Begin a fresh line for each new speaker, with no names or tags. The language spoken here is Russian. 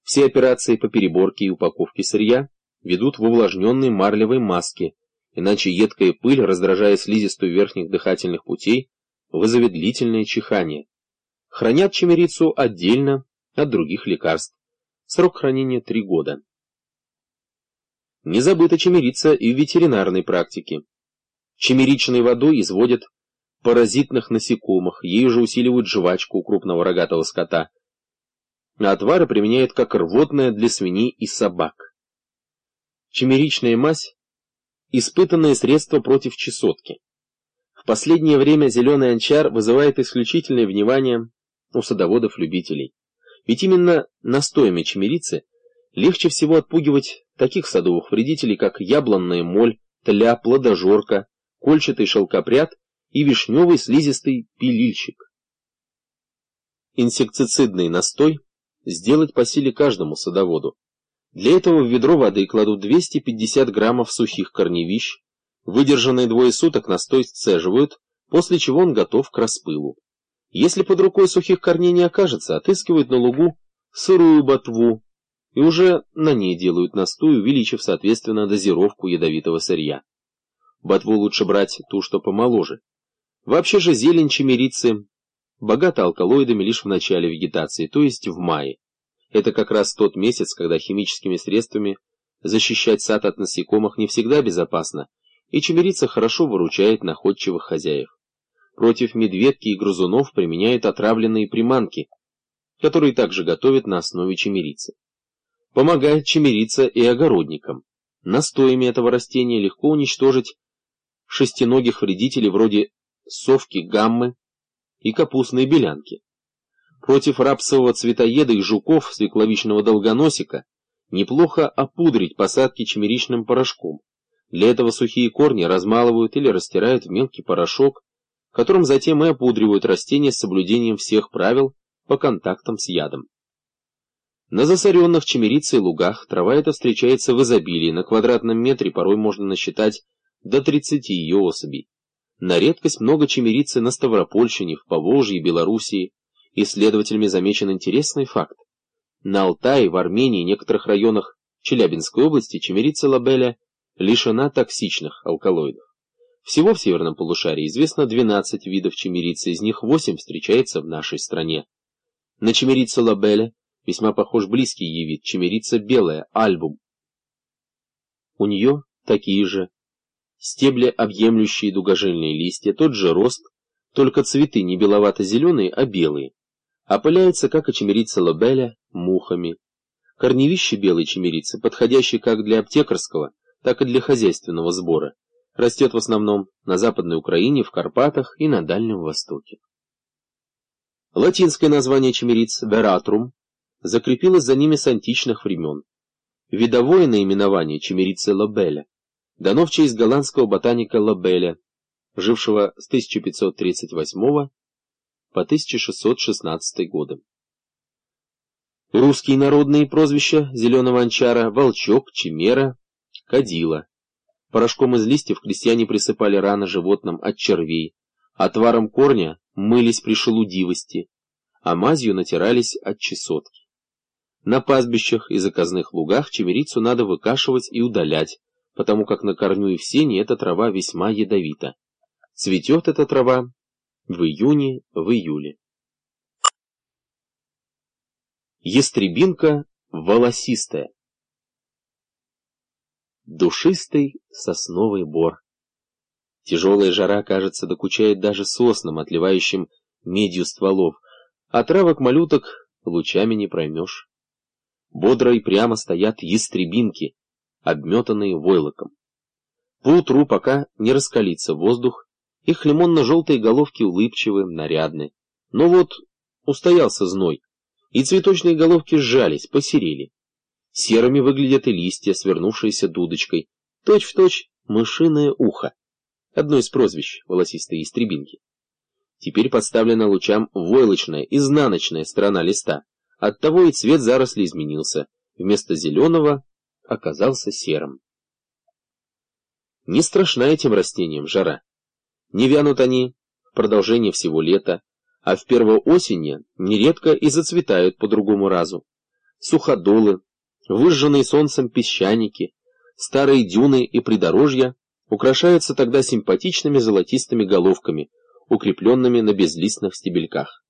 Все операции по переборке и упаковке сырья ведут в увлажненной марлевой маске, иначе едкая пыль, раздражая слизистую верхних дыхательных путей, вызовет длительное чихание. Хранят чимерицу отдельно от других лекарств. Срок хранения 3 года. Не забыта чимерица и в ветеринарной практике. Чимеричной водой изводят паразитных насекомых, ею же усиливают жвачку у крупного рогатого скота, а отвары применяют как рвотное для свиней и собак. Чимеричная мазь – испытанное средство против чесотки. В последнее время зеленый анчар вызывает исключительное внимание у садоводов-любителей. Ведь именно настоями чимерицы легче всего отпугивать таких садовых вредителей, как яблонная моль, тля, плодожорка, кольчатый шелкопряд и вишневый слизистый пилильщик. Инсектицидный настой сделать по силе каждому садоводу. Для этого в ведро воды кладут 250 граммов сухих корневищ, выдержанные 2 суток настой сцеживают, после чего он готов к распылу. Если под рукой сухих корней не окажется, отыскивают на лугу сырую ботву и уже на ней делают настой, увеличив соответственно дозировку ядовитого сырья. Ботву лучше брать ту, что помоложе. Вообще же зелень чимерицы богата алкалоидами лишь в начале вегетации, то есть в мае. Это как раз тот месяц, когда химическими средствами защищать сад от насекомых не всегда безопасно, и чимерица хорошо выручает находчивых хозяев. Против медведки и грызунов применяют отравленные приманки, которые также готовят на основе чимерицы. Помогает чимерица и огородникам. Настоями этого растения легко уничтожить шестиногих вредителей вроде совки гаммы и капустной белянки. Против рапсового цветоеда и жуков свекловичного долгоносика неплохо опудрить посадки чимеричным порошком. Для этого сухие корни размалывают или растирают в мелкий порошок, которым затем и опудривают растения с соблюдением всех правил по контактам с ядом. На засоренных чимерицей лугах трава эта встречается в изобилии, на квадратном метре порой можно насчитать до 30 ее особей. На редкость много чимерицы на Ставропольщине, в Поволжье, Белоруссии. Исследователями замечен интересный факт. На Алтае, в Армении и некоторых районах Челябинской области чимерица лабеля лишена токсичных алкалоидов. Всего в северном полушарии известно 12 видов чимерицы, из них 8 встречается в нашей стране. На чимерицу лабеля весьма похож близкий ей вид чимерица белая, альбум. У нее такие же стебли, объемлющие дугожильные листья, тот же рост, только цветы не беловато-зеленые, а белые. Опыляется, как и чимерица лабеля, мухами. Корневище белой чимерицы, подходящее как для аптекарского, так и для хозяйственного сбора, растет в основном на Западной Украине, в Карпатах и на Дальнем Востоке. Латинское название чимериц «veratrum» закрепилось за ними с античных времен. Видовое наименование чимерицы лабеля дано в честь голландского ботаника Лабеля, жившего с 1538 по 1616 годы. Русские народные прозвища зеленого анчара — волчок, чимера, кадила. Порошком из листьев крестьяне присыпали раны животным от червей, отваром корня мылись при шелудивости, а мазью натирались от чесотки. На пастбищах и заказных лугах чимерицу надо выкашивать и удалять, потому как на корню и в сене эта трава весьма ядовита. Цветет эта трава в июне, в июле. Ястребинка волосистая. Душистый сосновый бор. Тяжелая жара, кажется, докучает даже соснам, отливающим медью стволов, а травок малюток лучами не проймешь. Бодро и прямо стоят ястребинки, обметанные войлоком. Поутру, пока не раскалится воздух, их лимонно-желтые головки улыбчивы, нарядны. Но вот устоялся зной, и цветочные головки сжались, посерели. Серыми выглядят и листья, свернувшиеся дудочкой, точь-в-точь мышиное ухо, одно из прозвищ волосистой ястребинки. Теперь подставлена лучам войлочная, изнаночная сторона листа, оттого и цвет заросли изменился, вместо зеленого оказался серым. Не страшна этим растениям жара. Не вянут они в продолжение всего лета, а в первой осени нередко и зацветают по другому разу. суходолы, выжженные солнцем песчаники, старые дюны и придорожья украшаются тогда симпатичными золотистыми головками, укрепленными на безлистных стебельках.